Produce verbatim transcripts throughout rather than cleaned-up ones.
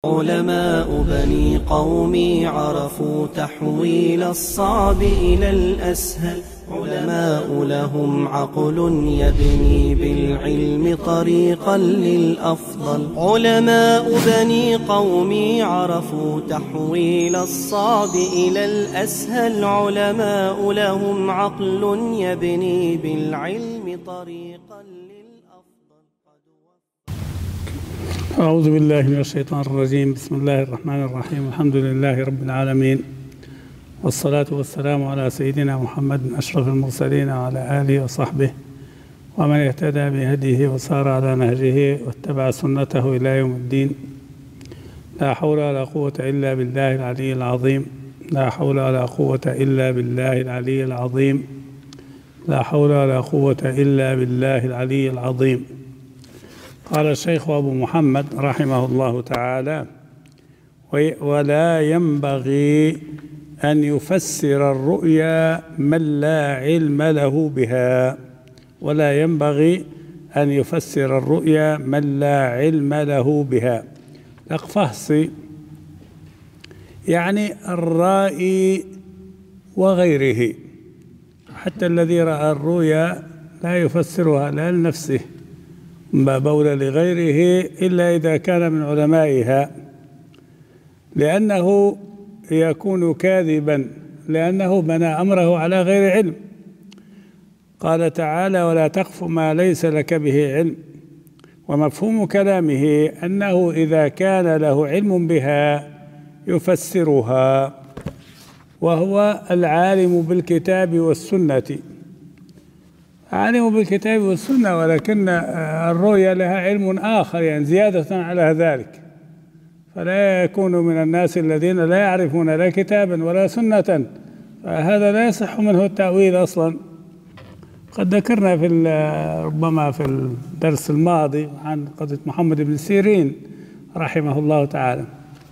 علماء بني قومي عرفوا تحويل الصعب إلى الأسهل. علماء لهم عقل يبني بالعلم طريقا للأفضل. علماء بني قومي عرفوا تحويل الصعب إلى الأسهل. علماء لهم عقل يبني بالعلم طريقا للأفضل. أعوذ بالله من الشيطان الرجيم. بسم الله الرحمن الرحيم. الحمد لله رب العالمين، والصلاة والسلام على سيدنا محمد أشرف المرسلين وعلى آله وصحبه ومن اهتدى بهديه وسار على نهجه واتبع سنته إلى يوم الدين. لا حول ولا قوة إلا بالله العلي العظيم. لا حول ولا قوة إلا بالله العلي العظيم. لا حول ولا قوة إلا بالله العلي العظيم. قال الشيخ أبو محمد رحمه الله تعالى: ولا ينبغي أن يفسر الرؤيا من لا علم له بها. ولا ينبغي أن يفسر الرؤيا من لا علم له بها. أقفهصي يعني الرائي وغيره، حتى الذي رأى الرؤيا لا يفسرها لا لنفسه ما بول لغيره إلا إذا كان من علمائها، لأنه يكون كاذبا، لأنه بنى أمره على غير علم. قال تعالى: ولا تقف ما ليس لك به علم. ومفهوم كلامه أنه إذا كان له علم بها يفسرها، وهو العالم بالكتاب والسنة. عالم بالكتاب والسنة، ولكن الرؤيا لها علم آخر يعني زيادة على ذلك، فلا يكون من الناس الذين لا يعرفون لا كتابا ولا سنة، فهذا لا يصح منه التأويل أصلا. قد ذكرنا في ربما في الدرس الماضي عن قضية محمد بن سيرين رحمه الله تعالى.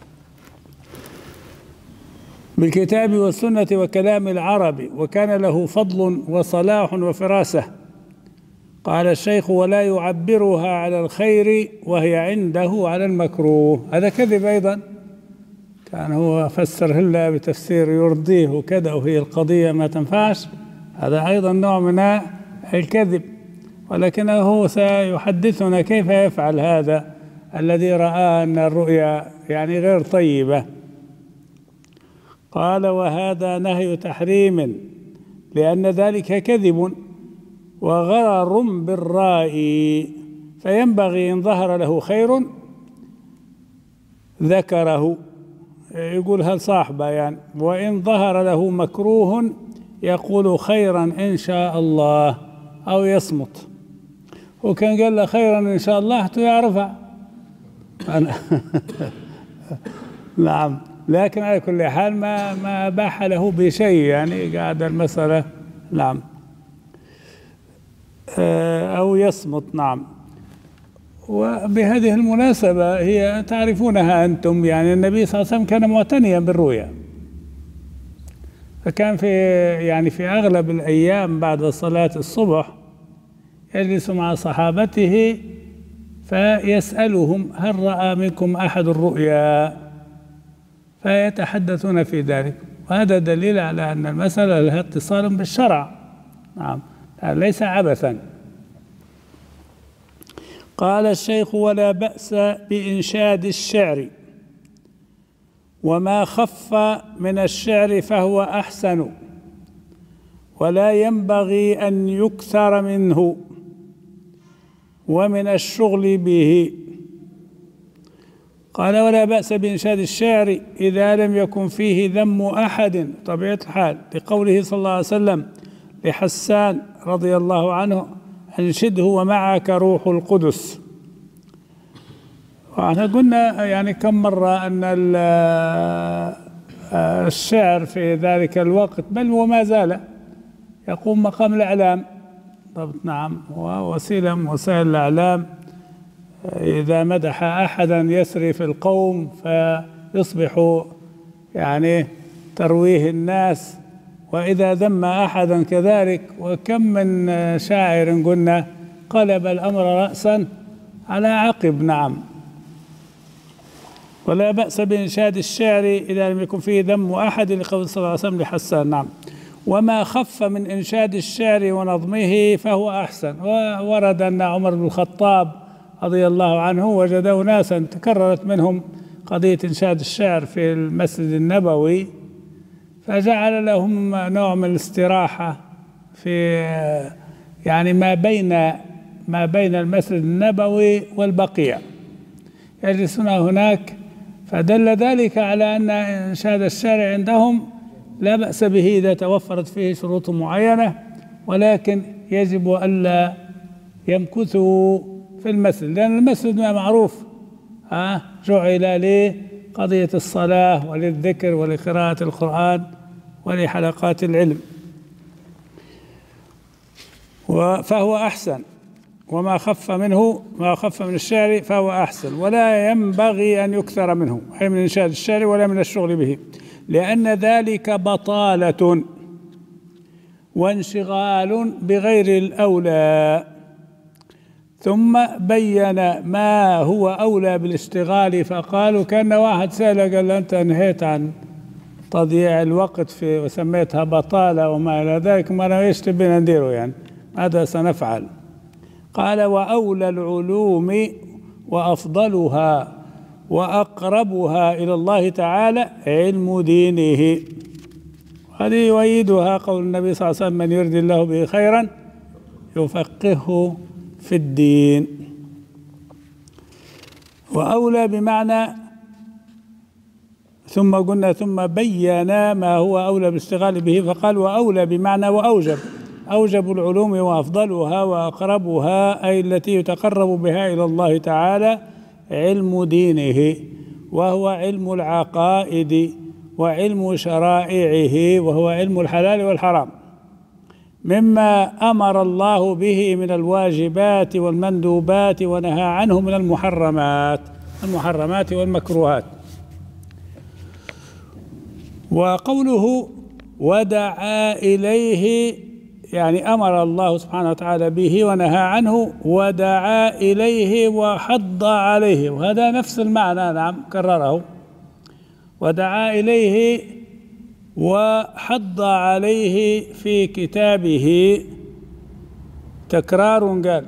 بالكتاب والسنة وكلام العرب، وكان له فضل وصلاح وفراسة. قال الشيخ: ولا يعبرها على الخير وهي عنده على المكروه. هذا كذب أيضا، كان هو فسر هلا بتفسير يرضيه وكذا وهي القضية ما تنفعش. هذا أيضا نوع من الكذب، ولكنه سيحدثنا كيف يفعل هذا الذي رأى أن الرؤيا يعني غير طيبة. قال: وهذا نهي تحريم، لأن ذلك كذب وغرر بالرائي، فينبغي إن ظهر له خير ذكره، يقول هل صاحبه يعني، وإن ظهر له مكروه يقول خيرا إن شاء الله أو يصمت. وكان قال له خيرا إن شاء الله يعرفها. نعم، لكن على كل حال ما ما أباح له بشيء، يعني قاعد المسألة نعم أو يصمت. نعم. وبهذه المناسبة هي تعرفونها أنتم، يعني النبي صلى الله عليه وسلم كان معتنيا بالرؤيا، فكان في يعني في أغلب الأيام بعد صلاة الصبح يجلس مع صحابته فيسألهم: هل رأى منكم أحد الرؤيا؟ فيتحدثون في ذلك، وهذا دليل على أن المسألة لها اتصال بالشرع. نعم، ليس عبثا. قال الشيخ: ولا بأس بإنشاد الشعر، وما خف من الشعر فهو أحسن، ولا ينبغي أن يكثر منه ومن الشغل به. قال: ولا بأس بإنشاد الشعر إذا لم يكن فيه ذم أحد، طبيعة الحال، لقوله صلى الله عليه وسلم لحسان رضي الله عنه: أنشده ومعك روح القدس. وإحنا قلنا يعني كم مرة أن الشعر في ذلك الوقت بل وما زال يقوم مقام الإعلام. طب نعم، ووسيلة من وسائل الإعلام. إذا مدح أحدا يسري في القوم فيصبح يعني ترويه الناس، وإذا ذم أحدا كذلك. وكم من شاعر قلنا قلب الأمر رأسا على عقب. نعم. ولا بأس بإنشاد الشعر إذا لم يكن فيه ذم أحد، لقول صلى الله عليه وسلم لحسان. نعم. وما خف من إنشاد الشعر ونظمه فهو أحسن. وورد أن عمر بن الخطاب رضي الله عنه وجده ناسا تكررت منهم قضية إنشاد الشعر في المسجد النبوي، فجعل لهم نوع من الاستراحة في يعني ما بين ما بين المسجد النبوي والبقيع، يجلسون هناك، فدل ذلك على أن إنشاد الشعر عندهم لا بأس به إذا توفرت فيه شروط معينة، ولكن يجب ألا يمكثوا في المسجد، لأن المسجد ما معروف ها جعل لقضية الصلاة وللذكر ولقراءة القرآن ولحلقات العلم، فهو أحسن. وما خف منه ما خف من الشعر فهو أحسن، ولا ينبغي أن يكثر منه، أي من إنشاد الشعر ولا من الشغل به، لأن ذلك بطالة وانشغال بغير الأولى. ثم بين ما هو أولى بالاشتغال، فقالوا كان واحد سأل قال أنت نهيت عن تضييع الوقت في وسميتها بطالة وما إلى ذلك، ما أنا إيش تبين نديره يعني، ماذا سنفعل؟ قال وأولى العلوم وأفضلها وأقربها إلى الله تعالى علم دينه. هذه يؤيدها قول النبي صلى الله عليه وسلم من يرد الله به خيرا يفقهه في الدين. وأولى بمعنى ثم قلنا ثم بينا ما هو أولى بالاشتغال به، فقال وأولى بمعنى وأوجب، أوجب العلوم وأفضلها وأقربها، أي التي يتقرب بها إلى الله تعالى علم دينه، وهو علم العقائد وعلم شرائعه، وهو علم الحلال والحرام، مما أمر الله به من الواجبات والمندوبات ونهى عنه من المحرمات المحرمات والمكروهات. وقوله ودعا إليه يعني أمر الله سبحانه وتعالى به ونهى عنه، ودعا إليه وحض عليه، وهذا نفس المعنى. نعم كرره، ودعا إليه وحض عليه في كتابه تكرار، قال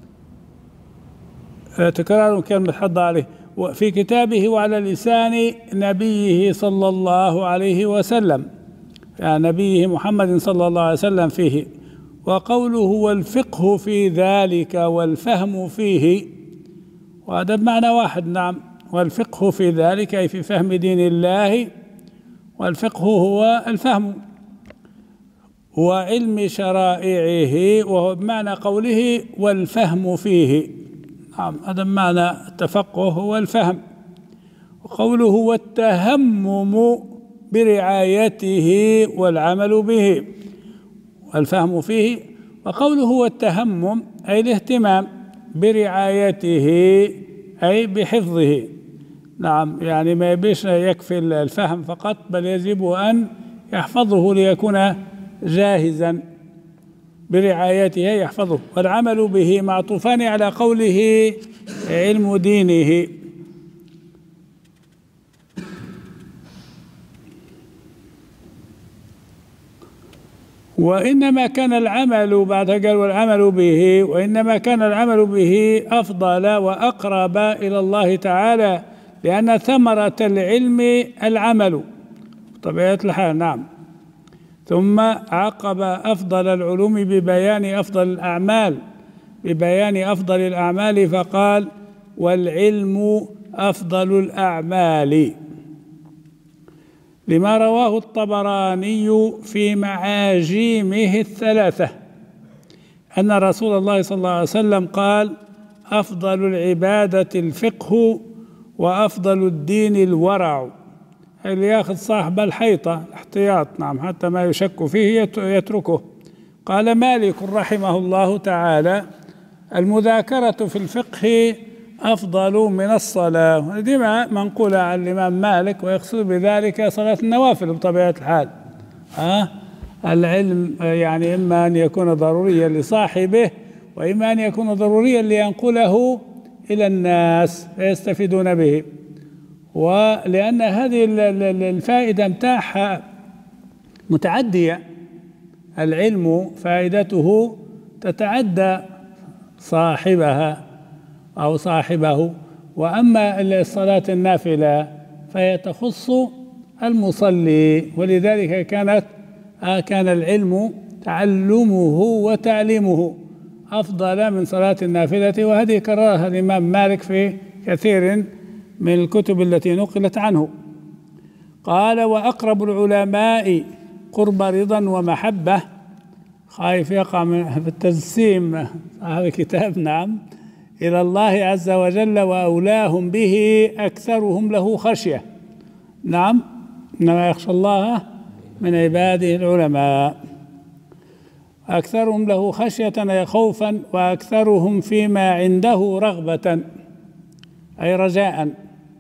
تكرار كلمة حض عليه في كتابه وعلى لسان نبيه صلى الله عليه وسلم، يعني نبيه محمد صلى الله عليه وسلم فيه. وقوله والفقه في ذلك والفهم فيه، وهذا بمعنى واحد. نعم، والفقه في ذلك أي في فهم دين الله، والفقه هو الفهم، وعلم شرائعه، وهو بمعنى قوله والفهم فيه. نعم، هذا بمعنى التفقه هو الفهم. وقوله والتهمم برعايته والعمل به، والفهم فيه. وقوله والتهمم أي الاهتمام، برعايته أي بحفظه. نعم، يعني ما يبيش يكفي الفهم فقط، بل يجب أن يحفظه ليكون جاهزا، برعايته يحفظه. والعمل به معطوفان على قوله علم دينه. وإنما كان العمل بعد قال والعمل به، وإنما كان العمل به أفضل وأقرب إلى الله تعالى، لأن ثمرة العلم العمل طبيعة الحال. نعم. ثم عقب أفضل العلوم ببيان أفضل الأعمال ببيان أفضل الأعمال، فقال والعلم أفضل الأعمال، لما رواه الطبراني في معاجمه الثلاثة أن رسول الله صلى الله عليه وسلم قال أفضل العبادة الفقه وأفضل الدين الورع، اللي ياخذ صاحب الحيطة الاحتياط. نعم، حتى ما يشك فيه يتركه. قال مالك رحمه الله تعالى المذاكرة في الفقه أفضل من الصلاة، دي منقولة عن الإمام مالك، ويقصد بذلك صلاة النوافل بطبيعة الحال. أه؟ العلم يعني إما أن يكون ضروريا لصاحبه، وإما أن يكون ضروريا لينقله إلى الناس فيستفيدون به. ولأن هذه الفائدة متاحة متعدية، العلم فائدته تتعدى صاحبها أو صاحبه، وأما الصلاة النافلة فهي تخص المصلي، ولذلك كانت كان العلم تعلمه وتعليمه أفضل من صلاة النافلة، وهذه كررها الإمام مالك في كثير من الكتب التي نقلت عنه. قال: وأقرب العلماء قرب رضا ومحبة، خايف يقع في التجسيم صاحب الكتاب، نعم، إلى الله عز وجل، وأولاهم به أكثرهم له خشية. نعم، إنما يخشى الله من عباده العلماء. أكثرهم له خشية أي خوفا، وأكثرهم فيما عنده رغبة أي رجاء.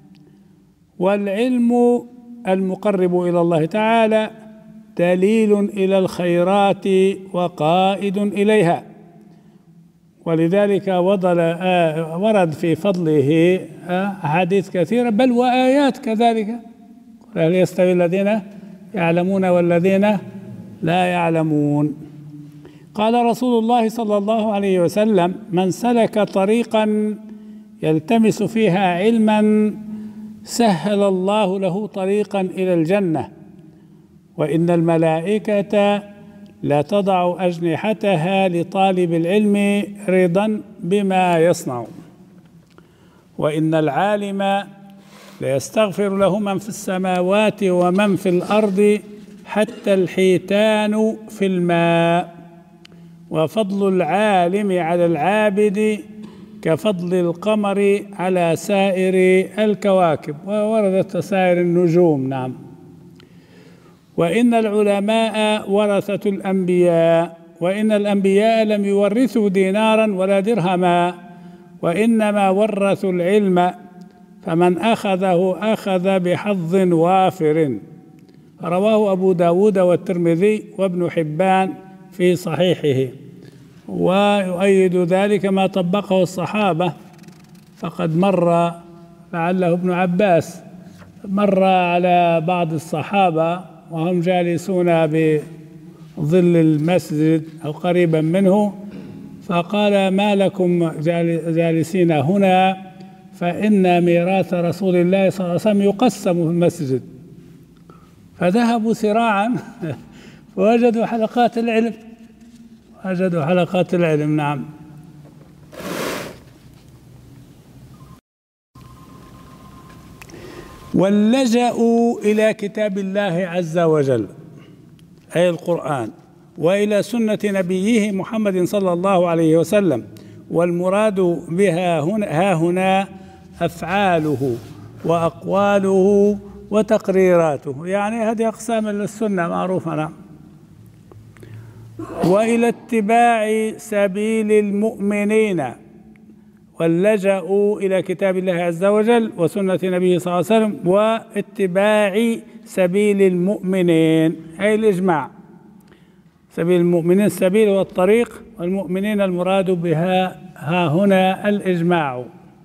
والعلم المقرب إلى الله تعالى دليل إلى الخيرات وقائد إليها، ولذلك ورد في فضله أحاديث كثيرة بل وآيات كذلك. هل يستوي الذين يعلمون والذين لا يعلمون؟ قال رسول الله صلى الله عليه وسلم: من سلك طريقا يلتمس فيها علما سهل الله له طريقا إلى الجنة، وإن الملائكة لا تضع أجنحتها لطالب العلم رضا بما يصنع، وإن العالم ليستغفر له من في السماوات ومن في الأرض حتى الحيتان في الماء، وفضل العالم على العابد كفضل القمر على سائر الكواكب، ووردت سائر النجوم. نعم. وإن العلماء ورثة الأنبياء، وإن الأنبياء لم يورثوا دينارا ولا درهما، وإنما ورثوا العلم، فمن أخذه أخذ بحظ وافر. رواه أبو داود والترمذي وابن حبان في صحيحه. ويؤيد ذلك ما طبقه الصحابة، فقد مر لعله ابن عباس مر على بعض الصحابة وهم جالسون بظل المسجد أو قريبا منه، فقال: ما لكم جالسين هنا؟ فإن ميراث رسول الله صلى الله عليه وسلم يقسم في المسجد. فذهبوا سراعا فوجدوا حلقات العلم، وجدوا حلقات العلم. نعم. واللجأوا إلى كتاب الله عز وجل أي القرآن، وإلى سنة نبيه محمد صلى الله عليه وسلم، والمراد بها هنا, ها هنا أفعاله وأقواله وتقريراته، يعني هذه أقسام السنة معروفة. نعم. وإلى اتباع سبيل المؤمنين، واللجأوا إلى كتاب الله عز وجل وسنة نبيه صلى الله عليه وسلم، واتباع سبيل المؤمنين أي الإجماع. سبيل المؤمنين، السبيل والطريق، والمؤمنين المراد بها ها هنا الإجماع.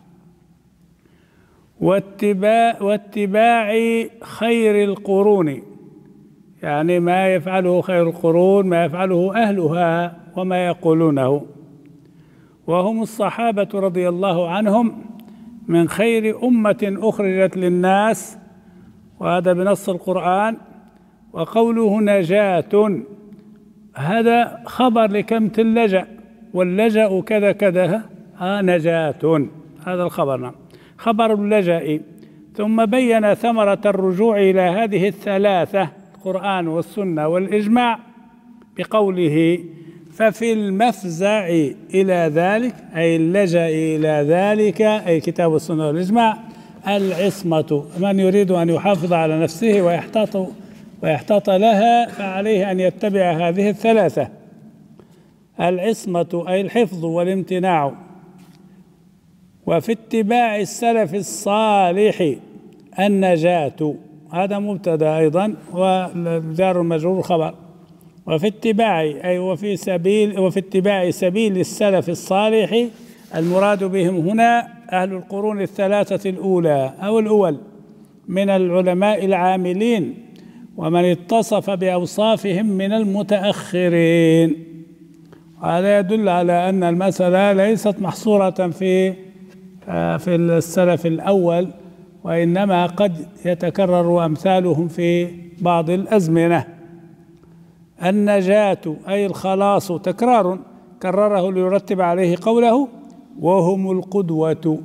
واتباع, واتباع خير القرون، يعني ما يفعله خير القرون، ما يفعله أهلها وما يقولونه، وهم الصحابة رضي الله عنهم من خير أمة أخرجت للناس، وهذا بنص القرآن. وقوله نجاة هذا خبر لكلمة اللجأ، واللجأ كذا كذا آه نجاة، هذا الخبر. نعم. خبر اللجأ. ثم بين ثمرة الرجوع إلى هذه الثلاثة، القرآن والسنة والإجماع، بقوله: ففي المفزع إلى ذلك أي اللجأ إلى ذلك أي كتاب والسنة والإجماع العصمة. من يريد أن يحافظ على نفسه ويحتاط ويحتاط لها فعليه أن يتبع هذه الثلاثة. العصمة أي الحفظ والامتناع. وفي اتباع السلف الصالح النجاة، هذا مبتدأ أيضا، والجار المجرور خبر. وفي اتباع أي وفي سبيل وفي اتباع سبيل السلف الصالح، المراد بهم هنا أهل القرون الثلاثة الأولى أو الأول، من العلماء العاملين ومن اتصف بأوصافهم من المتأخرين. هذا يدل على أن المسألة ليست محصورة في في السلف الأول، وإنما قد يتكرر أمثالهم في بعض الأزمنة. النجاة أي الخلاص تكرار كرره ليرتب عليه قوله وهم القدوة.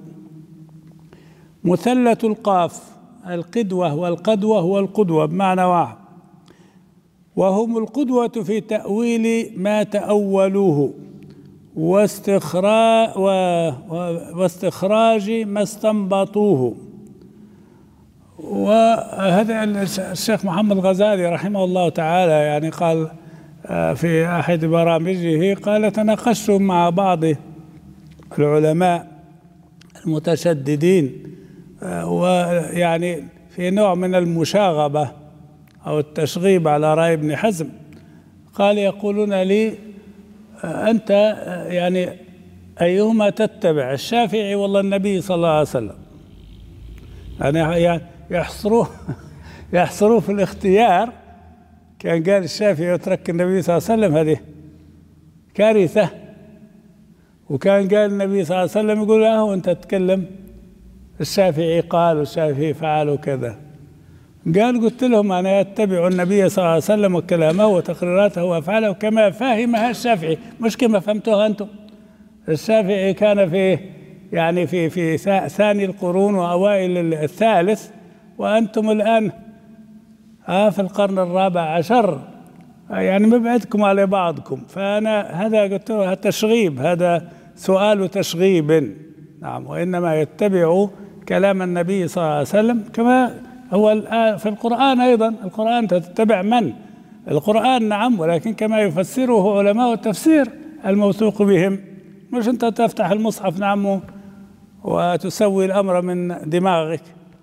مثلث القاف القدوة والقدوة والقدوة بمعنى واحد. وهم القدوة في تأويل ما تأولوه واستخراج, واستخراج ما استنبطوه. وهذا الشيخ محمد الغزالي رحمه الله تعالى يعني قال في أحد برامجه، قال تناقشت مع بعض العلماء المتشددين ويعني في نوع من المشاغبة أو التشغيب على رأي ابن حزم. قال يقولون لي أنت يعني أيهما تتبع، الشافعي والله النبي صلى الله عليه وسلم؟ يعني يحصروه يحصروه في الاختيار. كان قال الشافعي يترك النبي صلى الله عليه وسلم هذه كارثة، وكان قال النبي صلى الله عليه وسلم يقول له وانت تتكلم الشافعي قال والشافعي فعل وكذا. قال قلت لهم أنا أتبع النبي صلى الله عليه وسلم وكلامه وتقريراته وأفعاله كما فهمها الشافعي، مش كما فهمتوها أنتم. الشافعي كان في يعني في في ثاني القرون وأوائل الثالث، وأنتم الآن آه في القرن الرابع عشر، يعني مبعدكم على بعضكم. فأنا هذا قلت له تشغيب، هذا سؤال تشغيب. نعم، وإنما يتبع كلام النبي صلى الله عليه وسلم كما هو في القرآن أيضا. القرآن تتبع من؟ القرآن نعم، ولكن كما يفسره علماء التفسير الموثوق بهم، مش أنت تفتح المصحف نعم وتسوي الأمر من دماغك.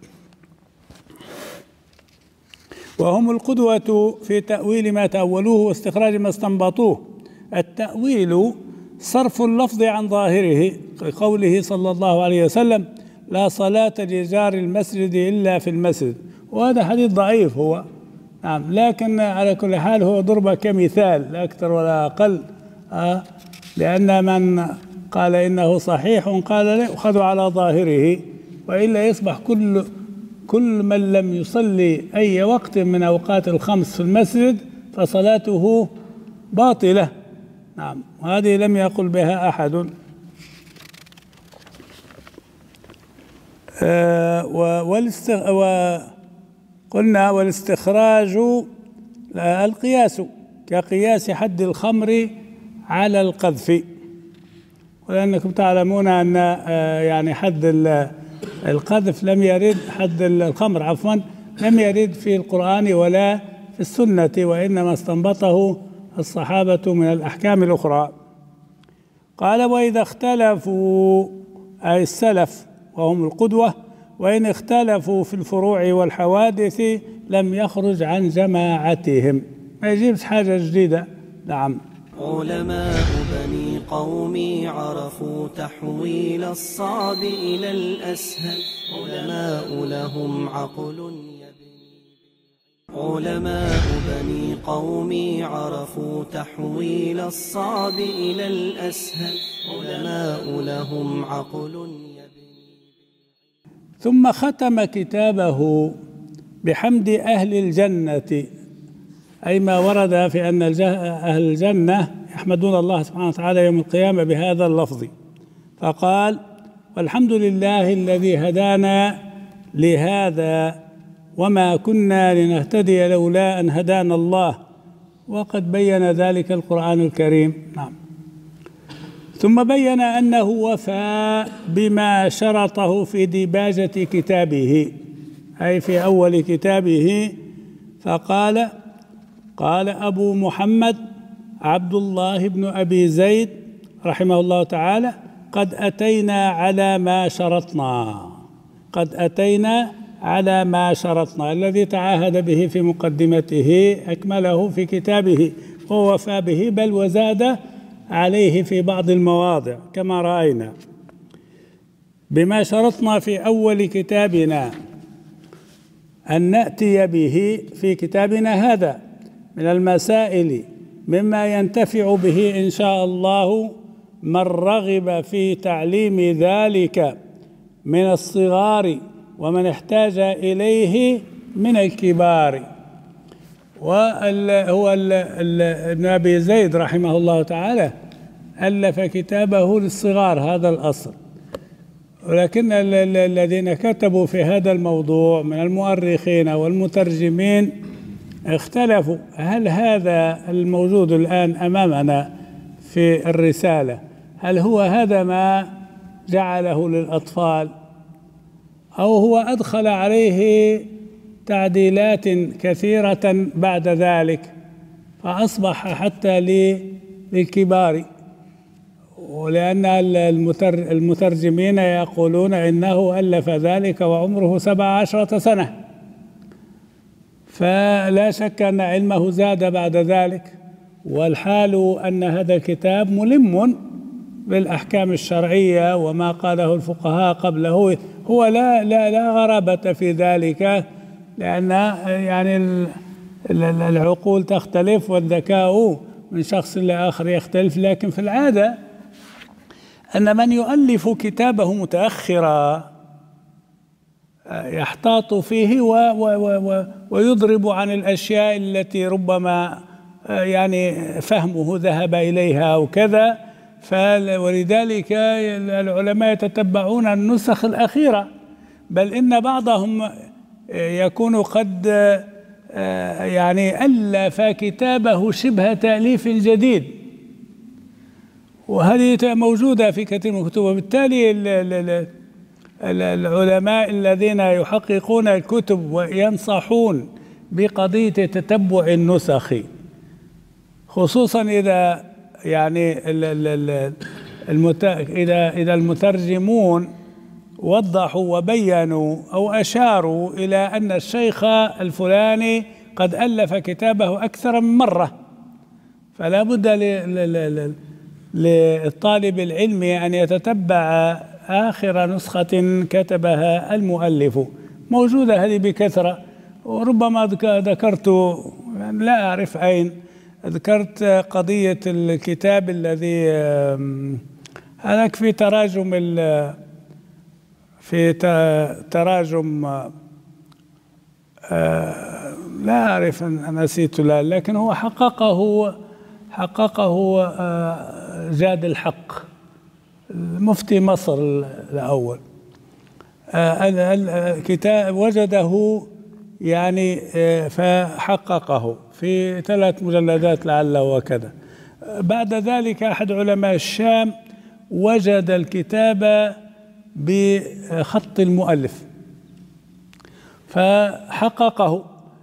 وهم القدوة في تأويل ما تأولوه واستخراج ما استنبطوه. التأويل صرف اللفظ عن ظاهره، قوله صلى الله عليه وسلم لا صلاة لجار المسجد إلا في المسجد، وهذا حديث ضعيف هو نعم، لكن على كل حال هو ضرب كمثال لا أكثر ولا أقل. آه لأن من قال إنه صحيح قال لا أخذ على ظاهره، وإلا يصبح كل كل من لم يصلي أي وقت من أوقات الخمس في المسجد فصلاته باطلة. نعم، وهذه لم يقل بها أحد. آه والاستغ... وقلنا والاستخراج القياس كقياس حد الخمر على القذف، ولأنكم تعلمون أن آه يعني حد القذف لم يرد، حد الخمر عفوا لم يرد في القرآن ولا في السنة، وإنما استنبطه الصحابة من الأحكام الأخرى. قال وإذا اختلفوا أي السلف وهم القدوة، وإن اختلفوا في الفروع والحوادث لم يخرج عن جماعتهم، ما يجيبش حاجة جديدة. نعم. علماء بني قومي عرفوا تحويل الصعب إلى الأسهل، علماء لهم عقل يبني. علماء بني قومي عرفوا تحويل الصعب إلى الأسهل، علماء لهم عقل يبني. ثم ختم كتابه بحمد أهل الجنة، أي ما ورد في أن أهل الجنة يحمدون الله سبحانه وتعالى يوم القيامة بهذا اللفظ، فقال والحمد لله الذي هدانا لهذا وما كنا لنهتدي لولا أن هدانا الله، وقد بين ذلك القرآن الكريم. نعم. ثم بين أنه وفى بما شرطه في ديباجة كتابه، أي في أول كتابه، فقال قال أبو محمد عبد الله بن أبي زيد رحمه الله تعالى قد أتينا على ما شرطنا، قد أتينا على ما شرطنا، الذي تعاهد به في مقدمته أكمله في كتابه ووفى به، بل وزاد عليه في بعض المواضع كما رأينا. بما شرطنا في أول كتابنا، أن نأتي به في كتابنا هذا من المسائل مما ينتفع به إن شاء الله من رغب في تعليم ذلك من الصغار ومن احتاج إليه من الكبار. وهو ابن أبي زيد رحمه الله تعالى ألف كتابه للصغار هذا الأصل، ولكن الذين كتبوا في هذا الموضوع من المؤرخين والمترجمين اختلفوا هل هذا الموجود الآن أمامنا في الرسالة هل هو هذا ما جعله للأطفال أو هو أدخل عليه تعديلات كثيرة بعد ذلك فأصبح حتى للكبار. ولأن المترجمين يقولون إنه ألف ذلك وعمره سبع عشرة سنة، فلا شك أن علمه زاد بعد ذلك، والحال أن هذا الكتاب ملم بالأحكام الشرعية وما قاله الفقهاء قبله. هو لا لا لا غرابة في ذلك، لأن يعني العقول تختلف والذكاء من شخص لآخر يختلف، لكن في العادة أن من يؤلف كتابه متأخرا يحتاط فيه و و و ويضرب عن الأشياء التي ربما يعني فهمه ذهب إليها وكذا، ولذلك العلماء يتتبعون النسخ الأخيرة، بل إن بعضهم يكون قد يعني ألف كتابه شبه تأليف جديد، وهذه موجودة في كثير من الكتب. وبالتالي العلماء الذين يحققون الكتب وينصحون بقضية تتبع النسخ، خصوصا إذا يعني إذا إذا المترجمون وضحوا وبينوا أو أشاروا إلى أن الشيخ الفلاني قد ألف كتابه أكثر من مرة، فلا بد للطالب العلمي أن يتتبع آخر نسخة كتبها المؤلف. موجودة هذه بكثرة، وربما ذكرت لا أعرف أين ذكرت قضية الكتاب الذي هذاك في تراجم في تراجم لا أعرف أن نسيت لا، لكن هو حققه حققه جاد الحق مفتي مصر الأول. الكتاب وجده يعني فحققه في ثلاث مجلدات لعله وكذا. بعد ذلك أحد علماء الشام وجد الكتاب بخط المؤلف فحققه،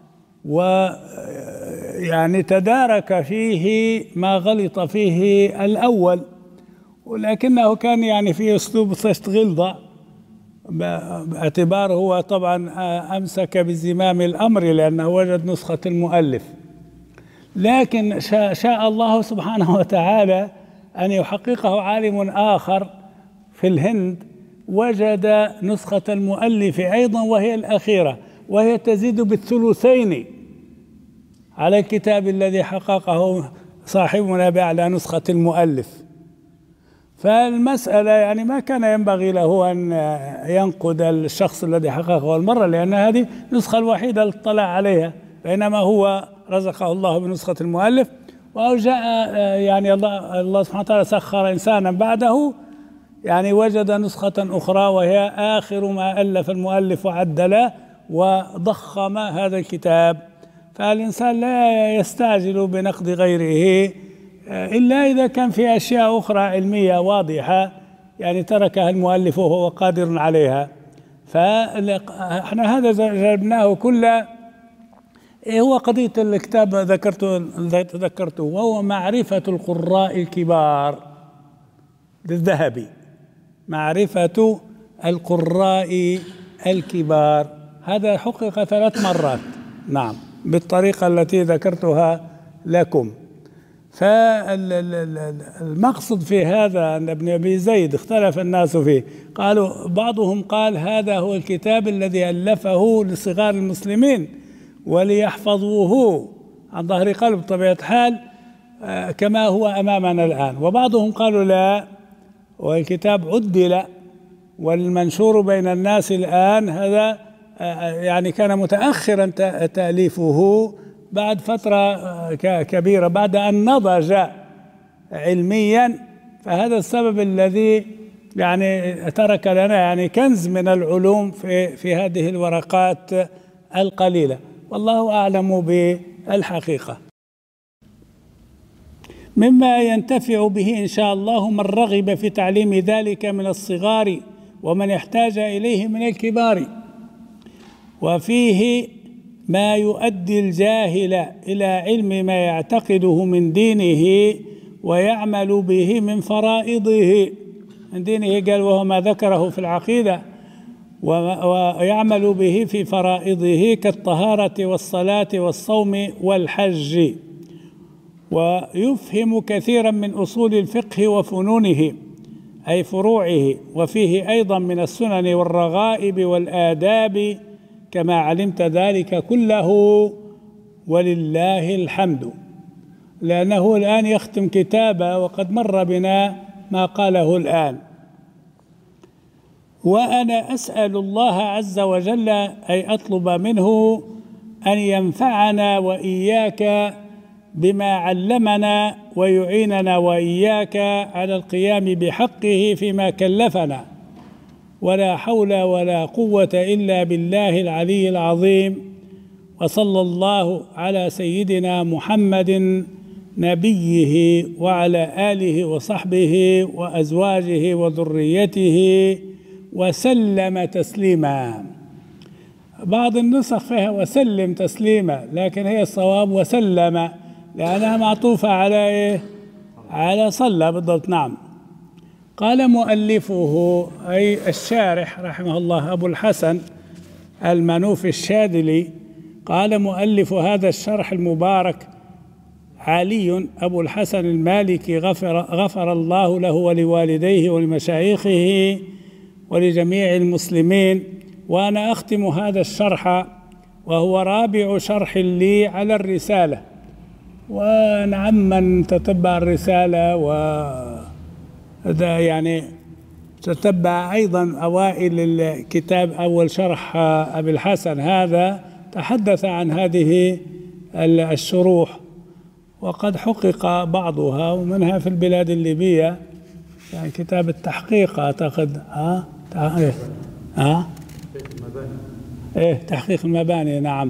ويعني تدارك فيه ما غلط فيه الأول، ولكنه كان يعني فيه أسلوب غلظة، باعتباره هو طبعا أمسك بزمام الأمر لأنه وجد نسخة المؤلف. لكن شاء, شاء الله سبحانه وتعالى أن يحققه عالم آخر في الهند، وجد نسخة المؤلف أيضا وهي الأخيرة، وهي تزيد بالثلثين على الكتاب الذي حققه صاحبنا بأعلى نسخة المؤلف. فالمسألة يعني ما كان ينبغي له أن ينقد الشخص الذي حققه المرة، لأن هذه النسخة الوحيدة اللي اطلع عليها، بينما هو رزقه الله بنسخة المؤلف. وجاء يعني الله الله سبحانه وتعالى سخر إنسانا بعده يعني وجد نسخة أخرى وهي آخر ما ألف المؤلف وعدل وضخم هذا الكتاب. فالإنسان لا يستعجل بنقد غيره إلا إذا كان في أشياء أخرى علمية واضحة يعني تركها المؤلف وهو قادر عليها. فإحنا هذا جربناه كله. هو قضية الكتاب ذكرته ذكرته وهو معرفة القراء الكبار للذهبي، معرفة القراء الكبار، هذا حقق ثلاث مرات، نعم، بالطريقة التي ذكرتها لكم. فالمقصد في هذا أن ابن أبي زيد اختلف الناس فيه، قالوا بعضهم قال هذا هو الكتاب الذي ألفه لصغار المسلمين وليحفظوه عن ظهر قلب بطبيعة الحال كما هو أمامنا الآن، وبعضهم قالوا لا، والكتاب عدل والمنشور بين الناس الآن هذا يعني كان متأخرا تأليفه بعد فترة كبيرة بعد أن نضج علميا، فهذا السبب الذي يعني ترك لنا يعني كنز من العلوم في في هذه الورقات القليلة، والله أعلم بالحقيقة. مما ينتفع به إن شاء الله من رغب في تعليم ذلك من الصغار ومن احتاج إليه من الكبار، وفيه ما يؤدي الجاهل إلى علم ما يعتقده من دينه ويعمل به من فرائضه. من دينه قال وهو ما ذكره في العقيدة، ويعمل به في فرائضه كالطهارة والصلاة والصوم والحج، ويفهم كثيرا من أصول الفقه وفنونه أي فروعه، وفيه أيضا من السنن والرغائب والآداب كما علمت ذلك كله ولله الحمد. لأنه الآن يختم كتابه وقد مر بنا ما قاله الآن. وأنا أسأل الله عز وجل أي أطلب منه أن ينفعنا وإياك بما علمنا ويعيننا وإياك على القيام بحقه فيما كلفنا، ولا حول ولا قوة إلا بالله العلي العظيم. وصلى الله على سيدنا محمد نبيه وعلى آله وصحبه وأزواجه وذريته وسلم تسليما. بعض النسخ فيها وسلم تسليما، لكن هي الصواب وسلم لأنها معطوفة على إيه؟ على صلى بالضبط. نعم. قال مؤلفه أي الشارح رحمه الله أبو الحسن المنوفي الشاذلي، قال مؤلف هذا الشرح المبارك علي أبو الحسن المالكي غفر, غفر الله له ولوالديه ولمشايخه ولجميع المسلمين. وأنا أختم هذا الشرح وهو رابع شرح لي على الرسالة، ونعم من تتبع الرسالة و يعني تتبع أيضا أوائل الكتاب أول شرح أبي الحسن هذا تحدث عن هذه الشروح، وقد حقق بعضها ومنها في البلاد الليبية، يعني كتاب التحقيق أعتقد ها ها ها إيه تحقيق المباني. نعم.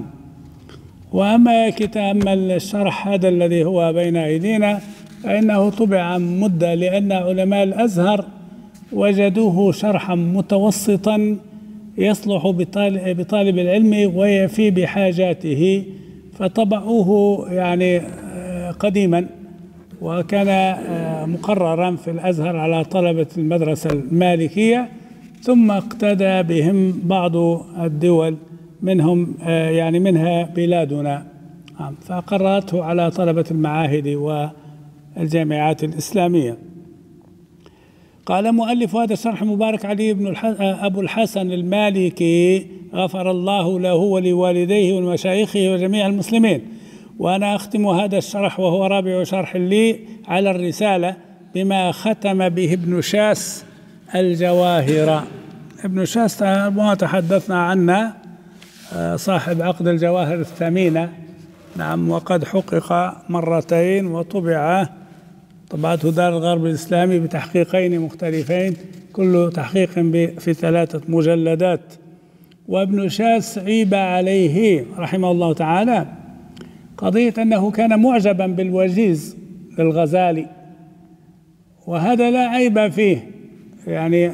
وأما كتاب الشرح هذا الذي هو بين أيدينا فإنه طبع مدة، لأن علماء الأزهر وجدوه شرحا متوسطا يصلح بطالب العلم ويفي بحاجاته، فطبعوه يعني قديما، وكان مقررا في الأزهر على طلبة المدرسة المالكية، ثم اقتدى بهم بعض الدول منهم يعني منها بلادنا، فقررته على طلبة المعاهد والجامعات الإسلامية. قال مؤلف هذا الشرح مبارك علي بن أبو الحسن المالكي غفر الله له ولوالديه ولمشايخه وجميع المسلمين. وأنا أختم هذا الشرح وهو رابع شرح لي على الرسالة بما ختم به ابن شاس الجواهر. ابن شاس ما تحدثنا عنه، صاحب عقد الجواهر الثمينة. نعم. وقد حقق مرتين وطبع طبعته دار الغرب الإسلامي بتحقيقين مختلفين، كل تحقيق في ثلاثة مجلدات. وابن شاس عيب عليه رحمه الله تعالى قضية أنه كان معجبا بالوجيز للغزالي، وهذا لا عيب فيه، يعني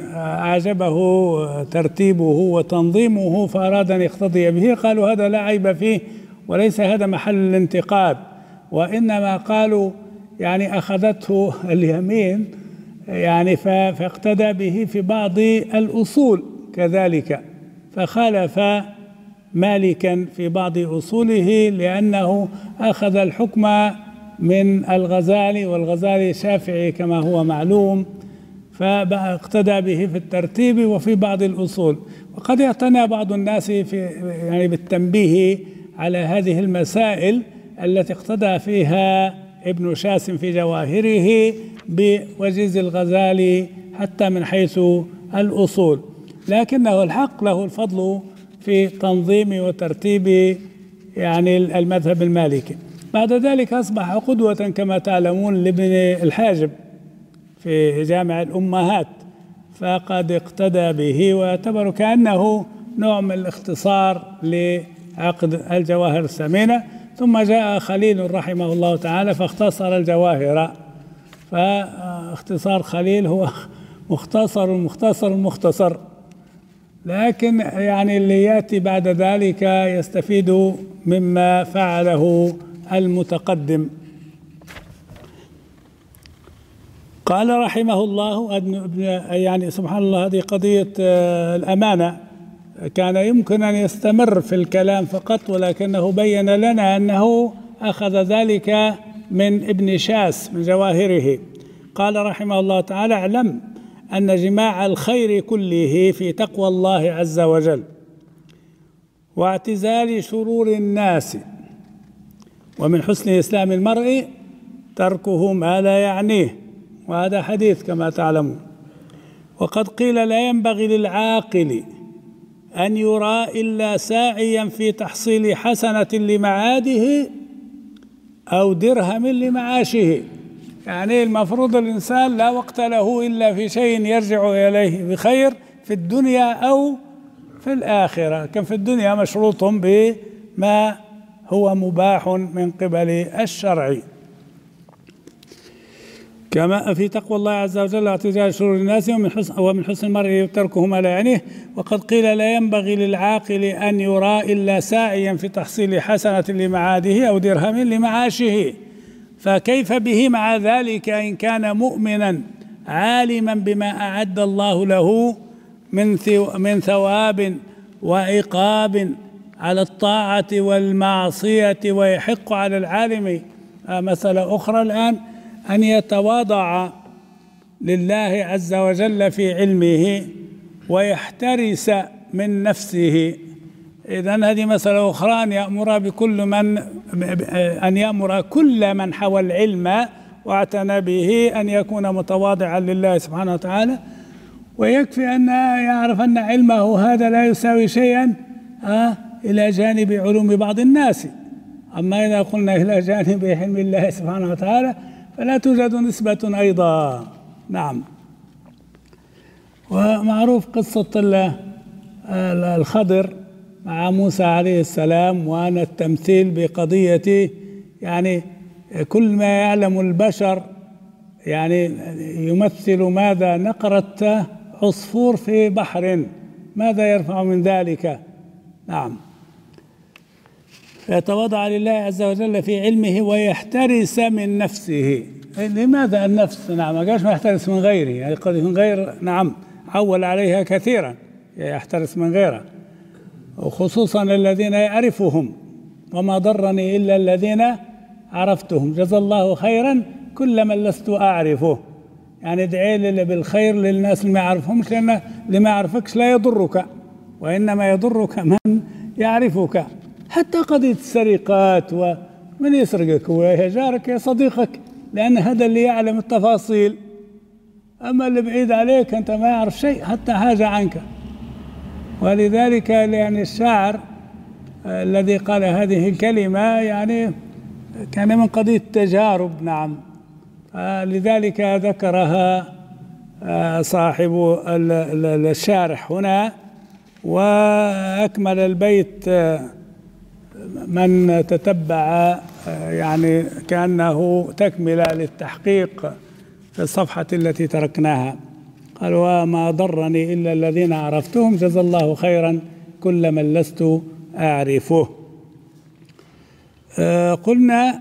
أعجبه ترتيبه وتنظيمه فأراد أن يقتضي به، قالوا هذا لا عيب فيه وليس هذا محل الانتقاد، وإنما قالوا يعني أخذته اليمين يعني فاقتدى به في بعض الأصول كذلك، فخالف مالكا في بعض أصوله لأنه أخذ الحكم من الغزالي، والغزالي شافعي كما هو معلوم، فاقتدى به في الترتيب وفي بعض الأصول. وقد يعتنى بعض الناس في يعني بالتنبيه على هذه المسائل التي اقتدى فيها ابن شاس في جواهره بوجيز الغزالي حتى من حيث الأصول، لكنه الحق له الفضل في تنظيم وترتيب يعني المذهب المالكي. بعد ذلك أصبح قدوة كما تعلمون لابن الحاجب في جامع الأمهات، فقد اقتدى به واعتبر كأنه نوع من الاختصار لعقد الجواهر الثمينة. ثم جاء خليل رحمه الله تعالى فاختصر الجواهر، فاختصار خليل هو مختصر المختصر المختصر، لكن يعني اللي يأتي بعد ذلك يستفيد مما فعله المتقدم. قال رحمه الله يعني سبحان الله، هذه قضية الأمانة كان يمكن أن يستمر في الكلام فقط، ولكنه بين لنا أنه أخذ ذلك من ابن شاس من جواهره. قال رحمه الله تعالى: اعلم أن جماع الخير كله في تقوى الله عز وجل واعتزال شرور الناس، ومن حسن إسلام المرء تركه ما لا يعنيه. وهذا حديث كما تعلمون. وقد قيل: لا ينبغي للعاقل أن يرى إلا ساعيا في تحصيل حسنة لمعاده أو درهم لمعاشه. يعني المفروض الإنسان لا وقت له إلا في شيء يرجع إليه بخير في الدنيا أو في الآخرة. كان في الدنيا مشروط بما هو مباح من قبل الشرع، كما في تقوى الله عز وجل واعتزال شرور الناس، ومن حسن, ومن حسن المرء تركه ما لا يعنيه. وقد قيل: لا ينبغي للعاقل أن يرى إلا ساعيا في تحصيل حسنة لمعاده أو درهم لمعاشه، فكيف به مع ذلك إن كان مؤمنا عالما بما أعد الله له من من ثواب وعقاب على الطاعة والمعصية. ويحق على العالم مسألة أخرى الآن أن يتواضع لله عز وجل في علمه ويحترس من نفسه. إذن هذه مسألة أخرى، أن يأمر بكل من أن يأمر كل من حوى العلم واعتنى به أن يكون متواضعا لله سبحانه وتعالى. ويكفي أن يعرف أن علمه هذا لا يساوي شيئا آه إلى جانب علوم بعض الناس. أما إذا قلنا إلى جانب علم الله سبحانه وتعالى فلا توجد نسبة أيضا. نعم. ومعروف قصة الخضر مع موسى عليه السلام، وأن التمثيل بقضية يعني كل ما يعلم البشر يعني يمثل ماذا؟ نقرة عصفور في بحر، ماذا يرفع من ذلك؟ نعم. فيتواضع لله عز وجل في علمه ويحترس من نفسه. لماذا النفس؟ نعم، ما قالش ما يحترس من غيره، يعني قد من غير، نعم، عول عليها كثيرا، يحترس من غيره، وخصوصا الذين يعرفهم. وما ضرني إلا الذين عرفتهم، جزا الله خيرا كل من لست أعرفه. يعني ادعي لي بالخير للناس اللي ما يعرفهمش، لأن اللي ما يعرفكش لا يضرك، وإنما يضرك من يعرفك. حتى قضية السرقات، ومن يسرقك؟ هو يا جارك يا صديقك، لأن هذا اللي يعلم التفاصيل. أما اللي بعيد عليك أنت ما يعرف شيء حتى حاجة عنك. ولذلك يعني الشاعر الذي قال هذه الكلمة يعني كان من قضية التجارب. نعم. لذلك ذكرها صاحب الشارح هنا، وأكمل البيت من تتبع يعني كأنه تكملة للتحقيق في الصفحة التي تركناها. قال: وما ضرني إلا الذين عرفتهم، جزا الله خيرا كل من لست أعرفه. آه قلنا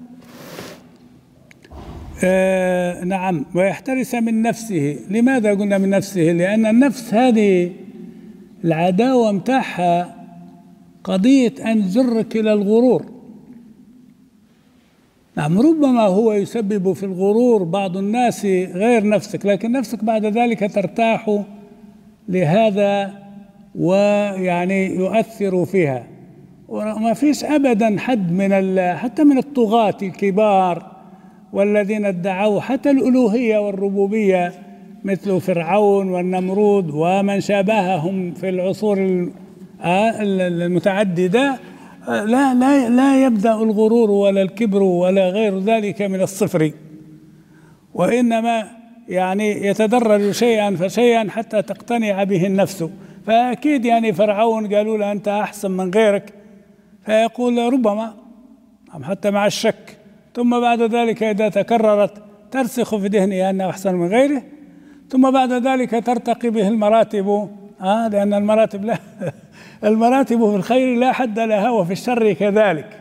آه نعم. ويحترس من نفسه. لماذا قلنا من نفسه؟ لأن النفس هذه العداوة متاعها قضية أن تجرك إلى الغرور. نعم، ربما هو يسبب في الغرور بعض الناس غير نفسك، لكن نفسك بعد ذلك ترتاح لهذا ويعني يؤثر فيها. وما فيش أبدا حد من حتى من الطغاة الكبار والذين ادعوا حتى الألوهية والربوبية مثل فرعون والنمرود ومن شابههم في العصور المتعددة، لا لا لا يبدأ الغرور ولا الكبر ولا غير ذلك من الصفر، وإنما يعني يتدرج شيئا فشيئا حتى تقتنع به النفس. فأكيد يعني فرعون قالوا له أنت أحسن من غيرك، فيقول ربما حتى مع الشك، ثم بعد ذلك إذا تكررت ترسخ في ذهنه أنه أحسن من غيره، ثم بعد ذلك ترتقي به المراتب، آه لأن المراتب لا المراتب في الخير لا حد لها وفي الشر كذلك.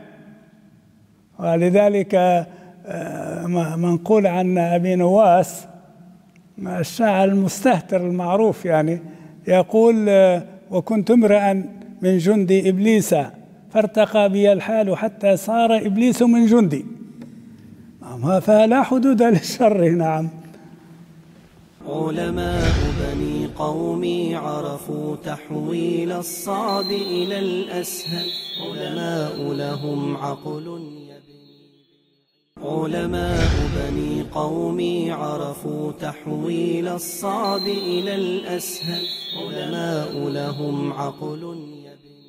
ولذلك منقول عن أبي نواس الشاعر المستهتر المعروف يعني يقول: وكنت امرأ من جند إبليس فارتقى بي الحال حتى صار إبليس من جندي. فلا حدود للشر. نعم. علماء بني قومي عرفوا تحويل الصعب إلى الأسهل، علماء لهم عقل يبني. علماء بني قومي عرفوا تحويل الصعب إلى الأسهل، علماء لهم عقل يبني.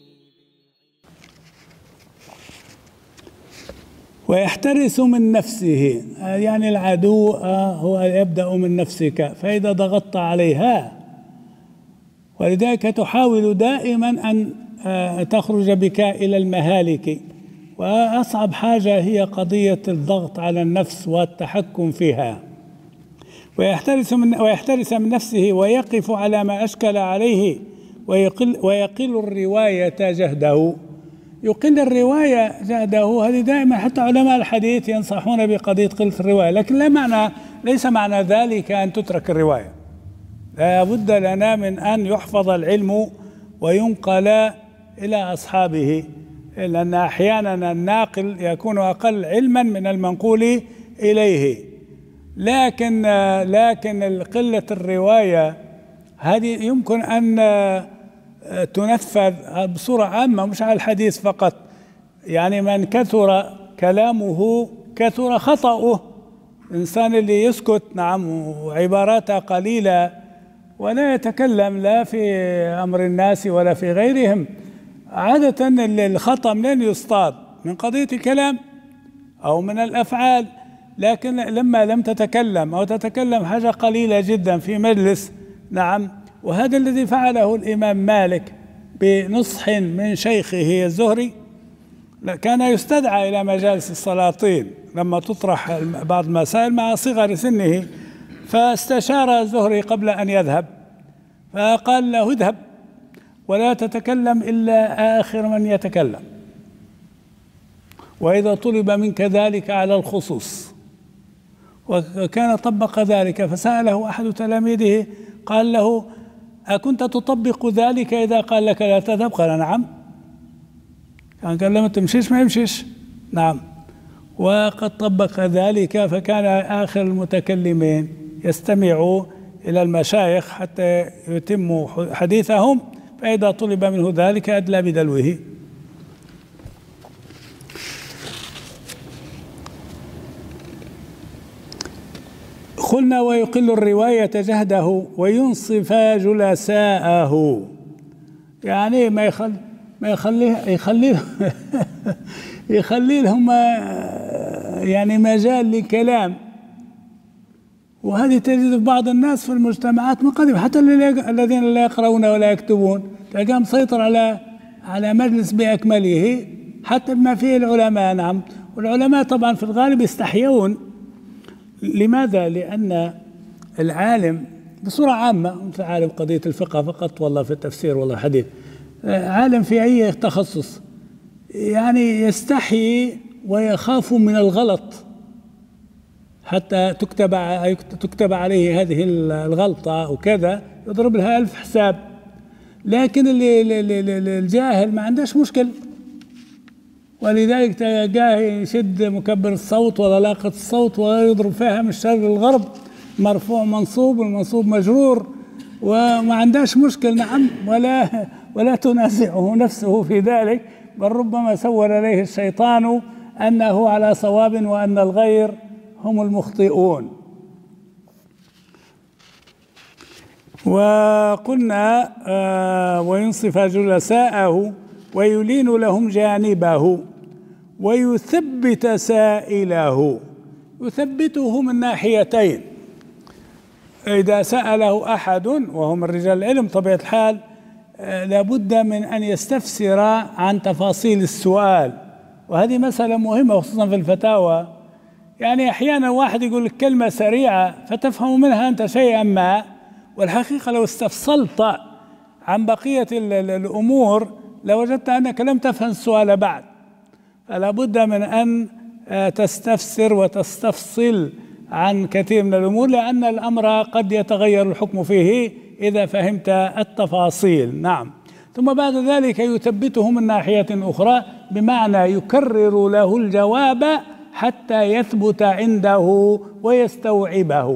ويحترس من نفسه، يعني العدو هو يبدأ من نفسك، فإذا ضغطت عليها ولذلك تحاول دائما أن تخرج بك إلى المهالك. وأصعب حاجة هي قضية الضغط على النفس والتحكم فيها. ويحترس من, ويحترس من نفسه ويقف على ما أشكل عليه، ويقل, ويقل الرواية جهده. يقل الرواية جهده، هذه دائما حتى علماء الحديث ينصحون بقضية قلة الرواية، لكن لا معنى ليس معنى ذلك أن تترك الرواية. لا بد لنا من أن يحفظ العلم وينقل إلى أصحابه، لأن أحيانا الناقل يكون أقل علما من المنقول إليه. لكن لكن قلة الرواية هذه يمكن أن تنفذ بصورة عامة مش على الحديث فقط. يعني من كثر كلامه كثر خطأه. الإنسان اللي يسكت نعم وعباراته قليلة ولا يتكلم لا في أمر الناس ولا في غيرهم، عادة الخطأ منين يصطاد؟ من قضية الكلام أو من الأفعال. لكن لما لم تتكلم أو تتكلم حاجة قليلة جدا في مجلس نعم، وهذا الذي فعله الإمام مالك بنصح من شيخه الزهري. كان يستدعى إلى مجالس السلاطين لما تطرح بعض المسائل مع صغر سنه، فاستشار الزهري قبل أن يذهب فقال له: اذهب ولا تتكلم إلا آخر من يتكلم، وإذا طلب منك ذلك على الخصوص. وكان طبق ذلك. فسأله أحد تلاميذه قال له: أكنت تطبق ذلك إذا قال لك لا تذهب؟ قال: نعم. كان قال لما تمشيش ما يمشيش. نعم. وقد طبق ذلك، فكان آخر المتكلمين يستمع إلى المشايخ حتى يتموا حديثهم، فإذا طلب منه ذلك أدلى بدلوه. قلنا: ويقل الرواية جهده وينصف جلساءه. يعني ما يخلي ما يخليه يخليه يخلي لهم يعني مجال للكلام. وهذه تجد في بعض الناس في المجتمعات من قديم، حتى الذين لا يقرؤون ولا يكتبون تلقاه مسيطر على على مجلس بأكمله، حتى بما فيه العلماء. نعم. والعلماء طبعا في الغالب يستحيون. لماذا؟ لأن العالم بصورة عامة، مثل عالم قضية الفقه فقط والله في التفسير والله حديث، عالم في أي تخصص يعني يستحي ويخاف من الغلط حتى تكتب تكتب عليه هذه الغلطة وكذا، يضرب لها ألف حساب. لكن اللي الجاهل ما عندهش مشكل، ولذلك تلقاه يشد مكبر الصوت وطلاقة الصوت ويضرب فيها من الشرق للغرب، مرفوع منصوب والمنصوب مجرور، وما عندهاش مشكل. نعم، ولا ولا تنازعه نفسه في ذلك، بل ربما سول إليه الشيطان أنه على صواب وأن الغير هم المخطئون. وقلنا آه وينصف جلساءه ويلين لهم جانبه ويثبت سائله. يثبته من ناحيتين: إذا سأله أحد وهم الرجال العلم طبيعة الحال آه لابد من أن يستفسر عن تفاصيل السؤال، وهذه مسألة مهمة خصوصا في الفتاوى. يعني أحيانا واحد يقول لك كلمة سريعة فتفهم منها أنت شيئا ما، والحقيقة لو استفصلت عن بقية الأمور لوجدت أنك لم تفهم السؤال بعد. فلا بد من أن تستفسر وتستفصل عن كثير من الأمور، لأن الأمر قد يتغير الحكم فيه إذا فهمت التفاصيل. نعم. ثم بعد ذلك يثبته من ناحية أخرى، بمعنى يكرر له الجواب حتى يثبت عنده ويستوعبه.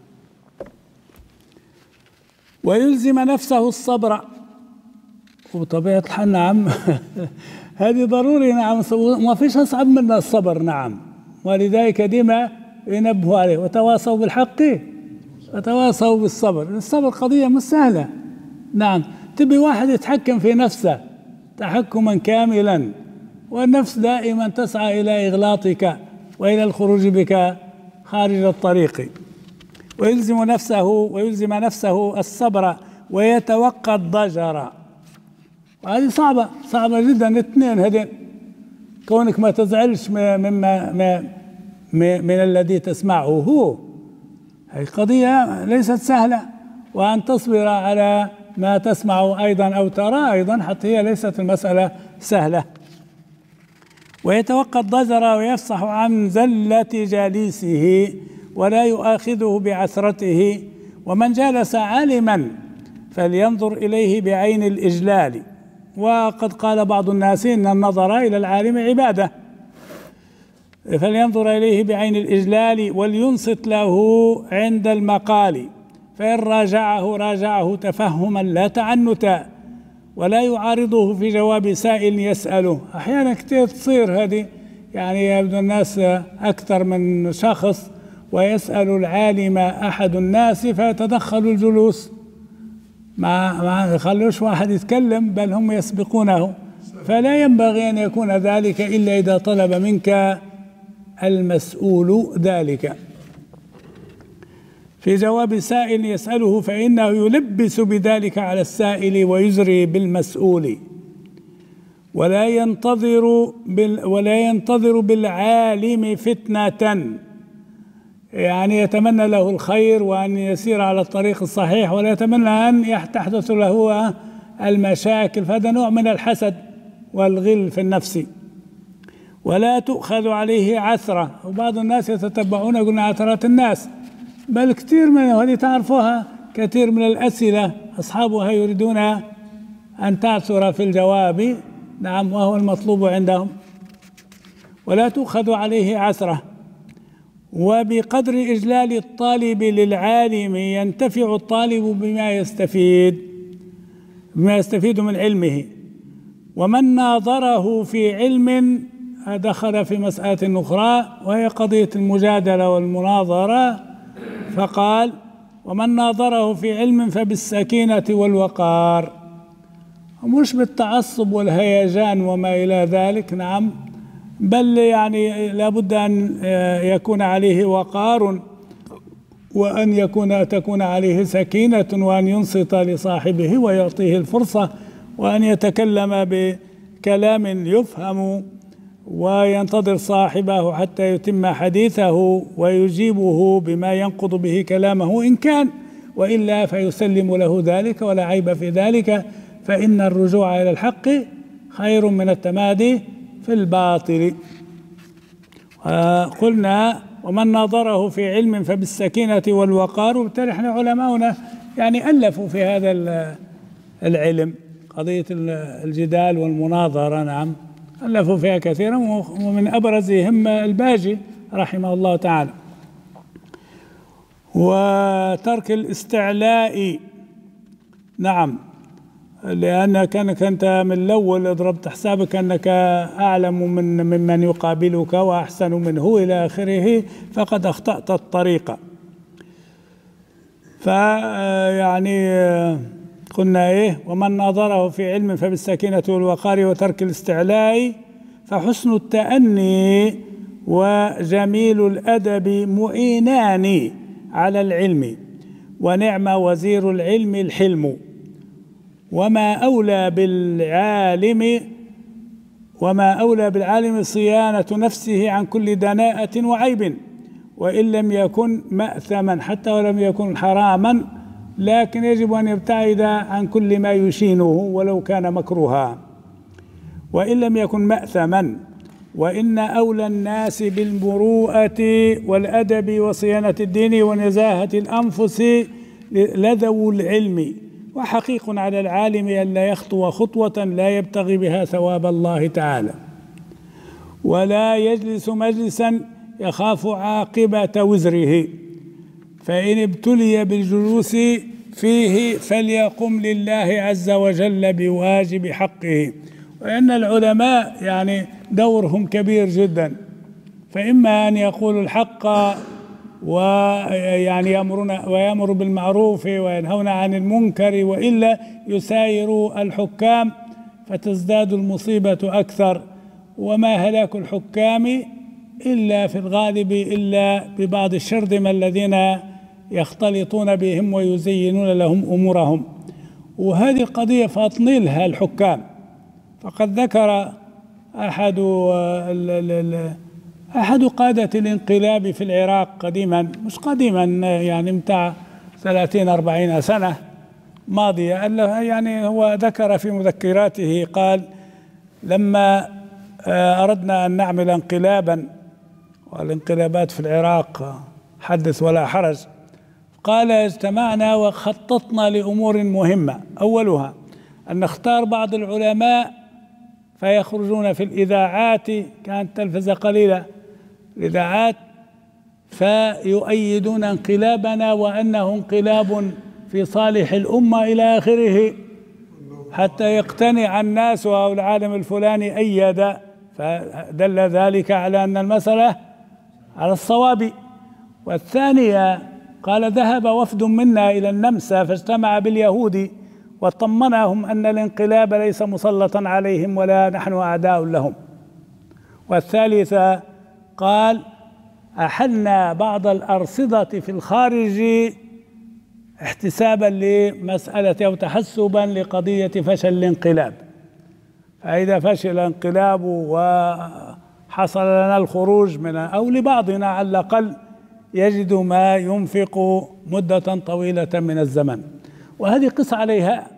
ويلزم نفسه الصبر. وبطبيعة الحال نعم هذه ضروري. نعم، ما فيش أصعب من الصبر. نعم، ولذلك ديما ينبهوا عليه: وتواصوا بالحق وتواصوا بالصبر. الصبر قضية مش سهلة. نعم، تبي واحد يتحكم في نفسه تحكما كاملا، والنفس دائما تسعى إلى إغلاطك وإلى الخروج بك خارج الطريق. ويلزم نفسه ويلزم نفسه الصبر ويتوقى الضجر. وهذه صعبة صعبة جدا الاثنين هذين، كونك ما تزعلش مما من الذي تسمعه هو، هذه قضية ليست سهلة. وأن تصبر على ما تسمع أيضا أو ترى أيضا، حتى هي ليست المسألة سهلة. ويتوقى الضجر ويفصح عن زلة جالسه ولا يؤاخذه بعثرته. ومن جالس عالما فلينظر إليه بعين الإجلال. وقد قال بعض الناس إن النظر إلى العالم عبادة، فلينظر إليه بعين الإجلال ولينصت له عند المقال، فإن راجعه راجعه تفهما لا تعنتا، ولا يعارضه في جواب سائل يسأله. أحيانا كثير تصير هذه، يعني يبدو الناس أكثر من شخص ويسأل العالم أحد الناس فيتدخل الجلوس، ما ما يخلوش واحد يتكلم بل هم يسبقونه. فلا ينبغي أن يكون ذلك إلا إذا طلب منك المسؤول ذلك. في جواب سائل يسأله فإنه يلبس بذلك على السائل ويزري بالمسؤول. ولا ينتظر بال ولا ينتظر بالعالم فتنة، يعني يتمنى له الخير وأن يسير على الطريق الصحيح، ولا يتمنى أن تحدث له المشاكل، فهذا نوع من الحسد والغل في النفس. ولا تؤخذ عليه عثرة. وبعض الناس يتتبعون قلنا عثرات الناس، بل كثير من هذه تعرفوها، كثير من الأسئلة أصحابها يريدون أن تعثر في الجواب. نعم، وهو المطلوب عندهم. ولا تؤخذ عليه عثرة. وبقدر إجلال الطالب للعالم ينتفع الطالب بما يستفيد بما يستفيد من علمه. ومن ناظره في علم دخل في مسألة أخرى وهي قضية المجادلة والمناظرة، فقال: ومن ناظره في علم فبالسكينة والوقار، مش بالتعصب والهيجان وما إلى ذلك. نعم، بل يعني لابد أن يكون عليه وقار، وأن يكون تكون عليه سكينة، وأن ينصت لصاحبه ويعطيه الفرصة، وأن يتكلم بكلام يفهم، وينتظر صاحبه حتى يتم حديثه ويجيبه بما ينقض به كلامه إن كان، وإلا فيسلم له ذلك ولا عيب في ذلك، فإن الرجوع إلى الحق خير من التمادي في الباطل. قلنا: ومن ناظره في علم فبالسكينة والوقار. وبالتالي احنا علماؤنا يعني ألفوا في هذا العلم قضية الجدال والمناظرة. نعم، ألفوا فيها كثيرا، ومن أبرزهم الباجي رحمه الله تعالى. وترك الاستعلاء، نعم، لأنك أنك أنت من الأول ضربت حسابك أنك أعلم من ممن يقابلك وأحسن منه إلى آخره، فقد أخطأت الطريقة. فيعني قلنا إيه: ومن ناظره في علم فبالسكينة والوقار وترك الاستعلاء، فحسن التأني وجميل الأدب معينان على العلم، ونعم وزير العلم الحلم. وما أولى بالعالم وما أولى بالعالم صيانة نفسه عن كل دناءة وعيب، وإن لم يكن مأثما حتى ولم يكن حراما، لكن يجب أن يبتعد عن كل ما يشينه ولو كان مكروها. وإن لم يكن مأثما، وإن أولى الناس بالمروءة والأدب وصيانة الدين ونزاهة الأنفس لذو العلم، وحقيق على العالم أن لا يخطو خطوة لا يبتغي بها ثواب الله تعالى، ولا يجلس مجلسا يخاف عاقبة وزره، فإن ابتلي بالجلوس فيه فليقم لله عز وجل بواجب حقه. وإن العلماء يعني دورهم كبير جدا، فإما أن يقولوا الحق ويعني يأمرون ويأمر بالمعروف وينهون عن المنكر، وإلا يسايروا الحكام فتزداد المصيبة أكثر. وما هلاك الحكام إلا في الغالب إلا ببعض الشرذمة الذين يختلطون بهم ويزينون لهم أمورهم. وهذه القضية فأطنلها الحكام. فقد ذكر أحد أحد قادة الانقلاب في العراق قديما، مش قديما يعني متاع ثلاثين أربعين سنة ماضية، يعني هو ذكر في مذكراته قال: لما أردنا أن نعمل انقلابا، والانقلابات في العراق حدث ولا حرج، قال: اجتمعنا وخططنا لأمور مهمة، أولها أن نختار بعض العلماء فيخرجون في الإذاعات، كانت تلفزة قليلة الإذاعات، فيؤيدون انقلابنا وأنه انقلاب في صالح الأمة إلى آخره، حتى يقتنع الناس أو العالم الفلاني أيد، فدل ذلك على أن المسألة على الصواب. والثانية قال: ذهب وفد منا إلى النمسا فاجتمع باليهود وطمنهم أن الانقلاب ليس مسلطا عليهم ولا نحن أعداء لهم. والثالثة قال: أحلنا بعض الأرصدة في الخارج احتسابا لمسألة أو تحسبا لقضية فشل الانقلاب، فإذا فشل الانقلاب وحصل لنا الخروج من أو لبعضنا على الأقل يجد ما ينفق مدة طويلة من الزمن. وهذه قس عليها،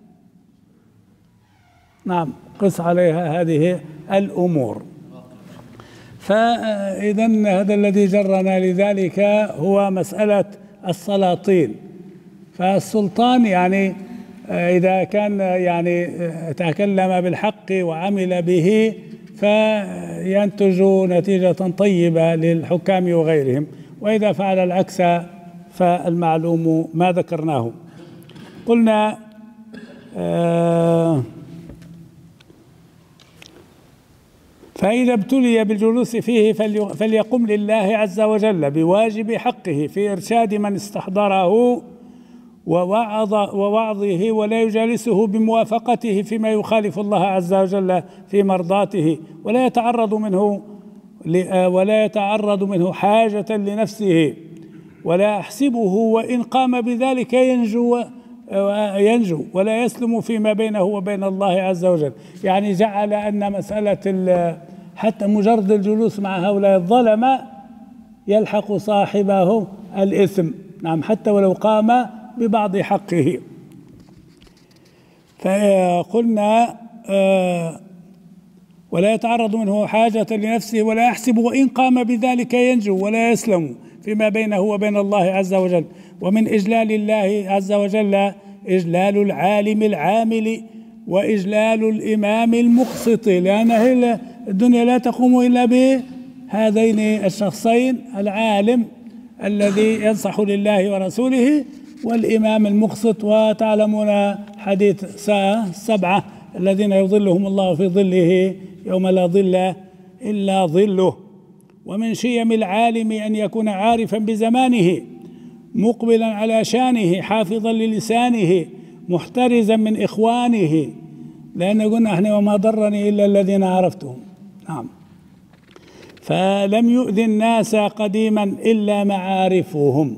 نعم قس عليها هذه الأمور. فإذا هذا الذي جرنا لذلك هو مسألة السلاطين. فالسلطان يعني إذا كان يعني تكلم بالحق وعمل به فينتج نتيجة طيبة للحكام وغيرهم، وإذا فعل العكس فالمعلوم ما ذكرناه. قلنا آه فإذا ابتلي بالجلوس فيه فليقم لله عز وجل بواجب حقه في إرشاد من استحضره ووعظ ووعظه، ولا يجالسه بموافقته فيما يخالف الله عز وجل في مرضاته، ولا يتعرض منه ولا يتعرض منه حاجة لنفسه، ولا يحسبه وإن قام بذلك ينجو ينجو ولا يسلم فيما بينه وبين الله عز وجل. يعني جعل أن مسألة حتى مجرد الجلوس مع هؤلاء الظلمة يلحق صاحبه الإثم، نعم، حتى ولو قام ببعض حقه. فقلنا ولا يتعرض منه حاجة لنفسه ولا يحسب وإن قام بذلك ينجو ولا يسلم فيما بينه وبين الله عز وجل. ومن إجلال الله عز وجل إجلال العالم العامل وإجلال الإمام المقسط، لأن الدنيا لا تقوم إلا بهذين الشخصين: العالم الذي ينصح لله ورسوله، والإمام المقسط. وتعلمون حديث سبعة الذين يظلهم الله في ظله يوم لا ظل إلا ظله. ومن شيم العالم أن يكون عارفا بزمانه، مقبلا على شانه، حافظا للسانه، محترزا من إخوانه، لأن قلنا احنا وما ضرني إلا الذين عرفتهم. نعم. فلم يؤذي الناس قديما إلا معارفهم.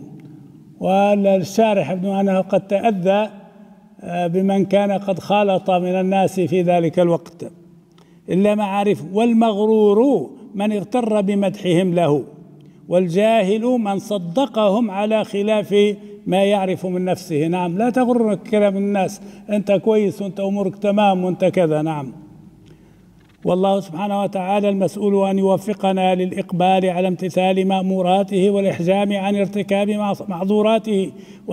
والشارح ابن أنه قد تأذى بمن كان قد خالط من الناس في ذلك الوقت إلا معارف. والمغرور من اغتر بمدحهم له، والجاهل من صدقهم على خلاف ما يعرف من نفسه. نعم، لا تغرك كلام الناس، أنت كويس وأنت أمورك تمام وأنت كذا. نعم. والله سبحانه وتعالى المسؤول أن يوفقنا للإقبال على امتثال مأموراته والإحجام عن ارتكاب معذوراته،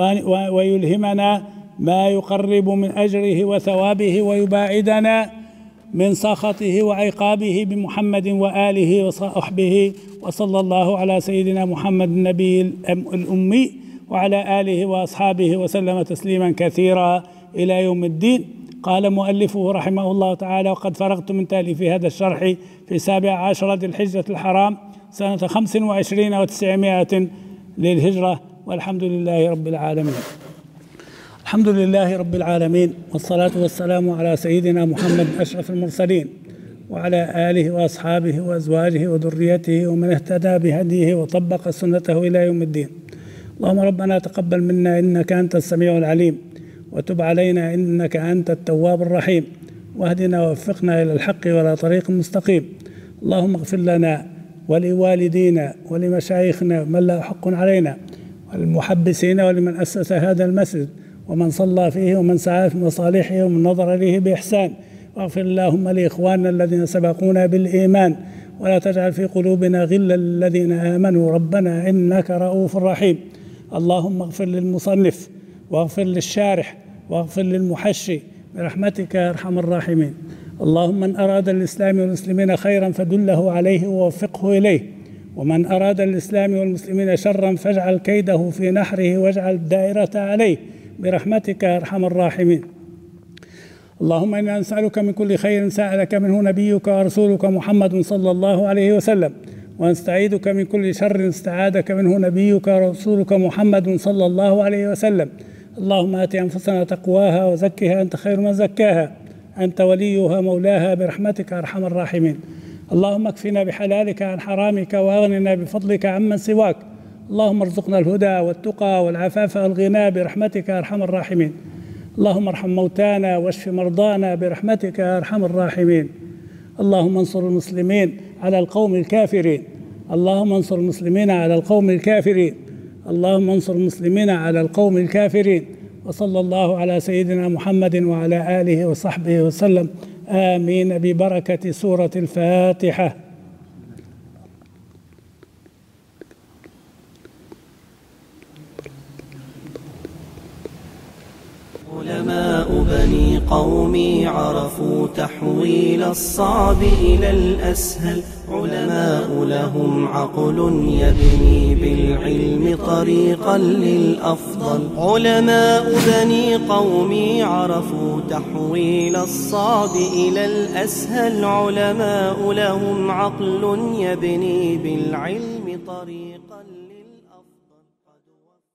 ويلهمنا ما يقرب من أجره وثوابه، ويباعدنا من سخطه وعقابه بمحمد وآله وصحبه. وصلى الله على سيدنا محمد النبي الأمي وعلى آله وأصحابه وسلم تسليما كثيرا إلى يوم الدين. قال مؤلفه رحمه الله تعالى: وقد فرغت من تأليف هذا الشرح في سابع عشر ذي الحجة الحرام سنة خمس وعشرين وتسعمائة للهجرة، والحمد لله رب العالمين. الحمد لله رب العالمين، والصلاة والسلام على سيدنا محمد أشرف المرسلين وعلى آله وأصحابه وأزواجه وذريته ومن اهتدى بهديه وطبق سنته إلى يوم الدين. اللهم ربنا تقبل منا إنك أنت السميع العليم، وتب علينا إنك أنت التواب الرحيم، واهدنا ووفقنا إلى الحق ولا طريق مستقيم. اللهم اغفر لنا ولوالدينا ولمشايخنا من له حق علينا، وللمحبسين ولمن أسس هذا المسجد، ومن صلى فيه، ومن سعى في مصالحه، ومن نظر إليه بإحسان. واغفر اللهم لإخواننا الذين سبقونا بالإيمان، ولا تجعل في قلوبنا غلا للذين آمنوا ربنا إنك رؤوف رحيم. اللهم اغفر للمصنف، واغفر للشارح، واغفر للمحشي برحمتك يا أرحم الراحمين. اللهم من أراد الإسلام والمسلمين خيرا فدله عليه ووفقه إليه، ومن أراد الإسلام والمسلمين شرا فاجعل كيده في نحره واجعل الدائرة عليه برحمتك يا أرحم الراحمين. اللهم إنا نسألك من كل خير سألك منه نبيك ورسولك محمد صلى الله عليه وسلم، ونستعيذك من كل شر استعاذك منه نبيك ورسولك محمد صلى الله عليه وسلم. اللهم آت أنفسنا تقواها وزكها أنت خير من زكاها، أنت وليها مولاها برحمتك أرحم الراحمين. اللهم اكفنا بحلالك عن حرامك، واغننا بفضلك عمن سواك. اللهم ارزقنا الهدى والتقى والعفاف والغنى برحمتك أرحم الراحمين. اللهم ارحم موتانا واشف مرضانا برحمتك يا أرحم الراحمين. اللهم انصر المسلمين على القوم الكافرين، اللهم انصر المسلمين على القوم الكافرين، اللهم انصر المسلمين على القوم الكافرين. وصلى الله على سيدنا محمد وعلى آله وصحبه وسلم. آمين ببركة سورة الفاتحة. علماء بني قومي عرفوا تحويل الصعب إلى الأسهل، علماء لهم عقل يبني بالعلم طريقا للأفضل. علماء بني قومي عرفوا تحويل الصعب إلى الأسهل، علماء لهم عقل يبني بالعلم طريقا